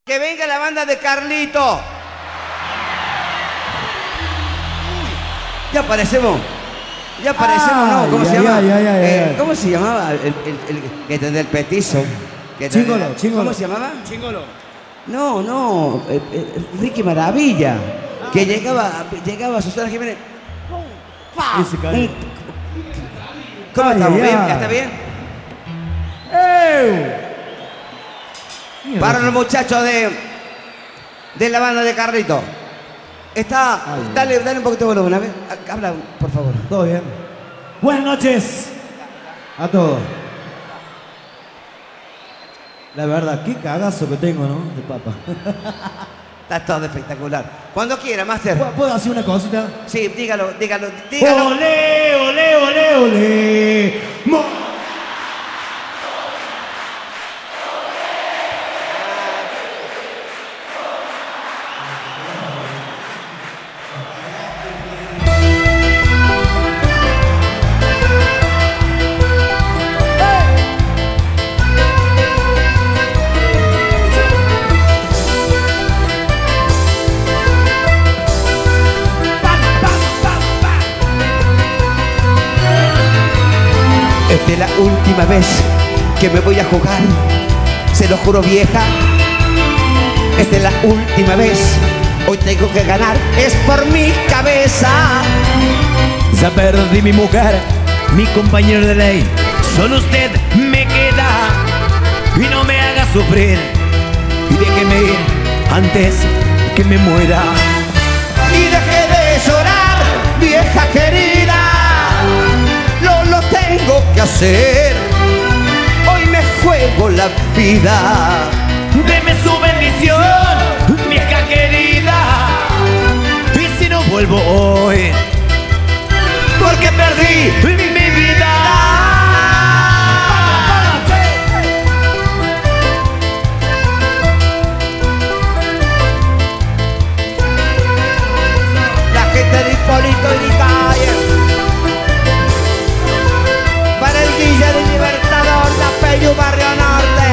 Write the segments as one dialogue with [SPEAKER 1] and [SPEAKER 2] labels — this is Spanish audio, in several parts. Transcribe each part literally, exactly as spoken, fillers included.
[SPEAKER 1] Que venga la banda de Carlito. Ya aparecemos. Ya aparecemos, ah, ¿no? ¿Cómo
[SPEAKER 2] ya,
[SPEAKER 1] se llama?
[SPEAKER 2] Ya, ya, ya,
[SPEAKER 1] eh,
[SPEAKER 2] ya.
[SPEAKER 1] ¿Cómo se llamaba? El, el, el, el, el del petizo. Que
[SPEAKER 2] Chingolo,
[SPEAKER 1] el,
[SPEAKER 2] Chingolo.
[SPEAKER 1] ¿Cómo se llamaba?
[SPEAKER 2] Chingolo.
[SPEAKER 1] No, no. Eh, eh, Ricky Maravilla. Ah, que llegaba, llegaba a Susana Jiménez. ¡Pah! Un, ¿Cómo
[SPEAKER 2] ay,
[SPEAKER 1] estamos?
[SPEAKER 2] ay,
[SPEAKER 1] ¿Bien?
[SPEAKER 2] ay.
[SPEAKER 1] ¿Ya está bien?
[SPEAKER 2] ¡Ey!
[SPEAKER 1] Para los muchachos de, de la banda de Carlito. Está. Ay, dale, dale un poquito de volumen. A ver, habla, por favor.
[SPEAKER 2] Todo bien. Buenas noches a todos. La verdad, qué cagazo que tengo, ¿no? De papa.
[SPEAKER 1] Está todo espectacular. Cuando quiera, Master.
[SPEAKER 2] ¿Puedo decir una cosita?
[SPEAKER 1] Sí, dígalo, dígalo, dígalo.
[SPEAKER 2] ¡Olé, olé, olé, olé! Mo
[SPEAKER 1] Esta es la última vez que me voy a jugar, se lo juro, vieja. Esta es la última vez, hoy tengo que ganar, es por mi cabeza.
[SPEAKER 3] Ya perdí mi mujer, mi compañero de ley, solo usted me queda. Y no me haga sufrir, y déjeme ir antes que me muera.
[SPEAKER 1] Y deje de llorar, vieja querida, no lo tengo que hacer, hoy me juego la vida.
[SPEAKER 3] Deme su bendición, vieja querida, y si no vuelvo hoy,
[SPEAKER 1] porque perdí
[SPEAKER 3] mi vida.
[SPEAKER 1] La gente de Hipólito y de Calle, para el Guilla del Libertador, la Peyu Barrio Norte.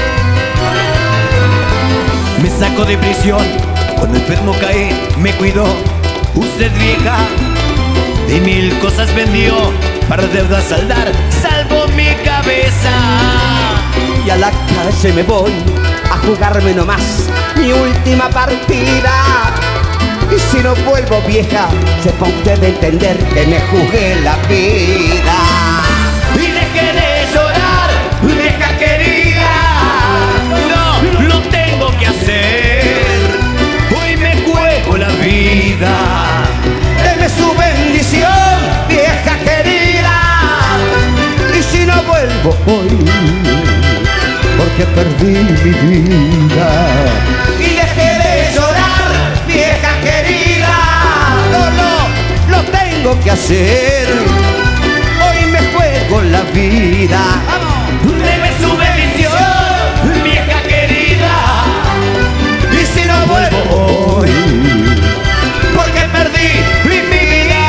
[SPEAKER 3] Me sacó de prisión, cuando enfermo caí, me cuidó. Usted vieja, de mil cosas vendió, para deudas saldar, salvó mi cabeza.
[SPEAKER 1] Y a la calle me voy a jugarme nomás mi última partida. Y si no vuelvo, vieja, sepa usted de entender que me jugué la vida.
[SPEAKER 3] Y deje de llorar, vieja querida, no lo tengo que hacer, hoy me juego la vida.
[SPEAKER 1] Deme su bendición, vieja querida, y si no vuelvo hoy, porque perdí mi vida. Y deje de llorar, vieja querida, no lo, lo tengo que hacer, hoy me juego la vida.
[SPEAKER 3] Deme su bendición, vieja querida,
[SPEAKER 1] Y si no vuelvo hoy, porque perdí mi vida.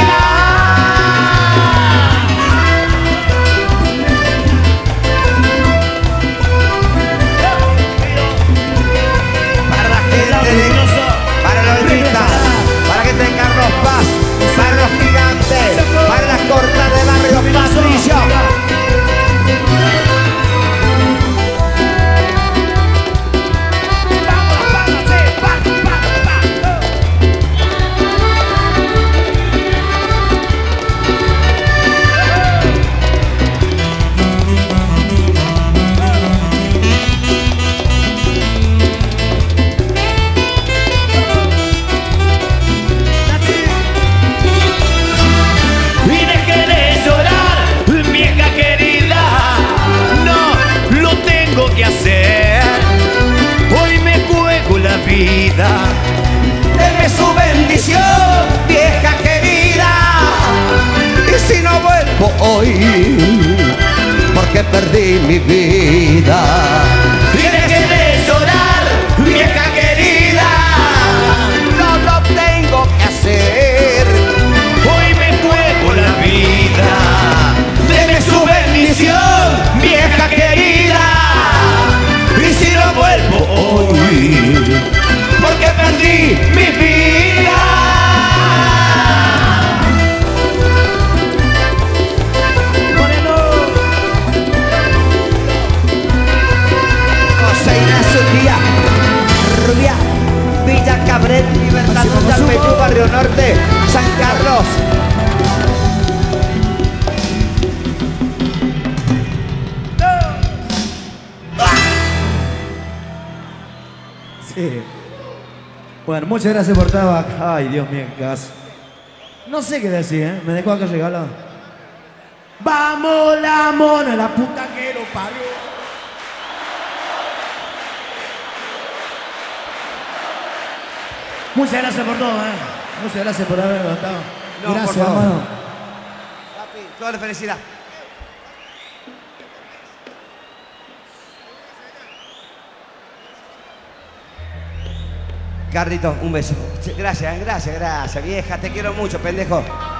[SPEAKER 1] Para la gente de, para la Olvita, para que tenga Carlos Paz, para los gigantes, para las cortas de Barrio Patricio.
[SPEAKER 3] y deje de llorar, vieja querida, no lo tengo que hacer, hoy me juego la vida.
[SPEAKER 1] Deme su bendición, vieja querida, y si no vuelvo hoy, porque perdí mi vida.
[SPEAKER 3] Y deje de llorar, vieja querida,
[SPEAKER 1] No lo tengo que hacer,
[SPEAKER 3] hoy me juego la vida.
[SPEAKER 1] deme su bendición, vieja querida, y si no vuelvo hoy, Norte, San Carlos.
[SPEAKER 2] Sí. Bueno, muchas gracias por estar acá. Ay, Dios mío, qué caso. No sé qué decir, ¿eh? Me dejó acá regalado. Vamos la mona, la puta que lo parió. Muchas gracias por todo, ¿eh? Muchas gracias por haber levantado.
[SPEAKER 1] No,
[SPEAKER 2] gracias,
[SPEAKER 1] por favor.
[SPEAKER 2] hermano.
[SPEAKER 1] Papi, toda la felicidad. Carlito, un beso. Gracias, gracias, gracias, vieja. Te quiero mucho, pendejo.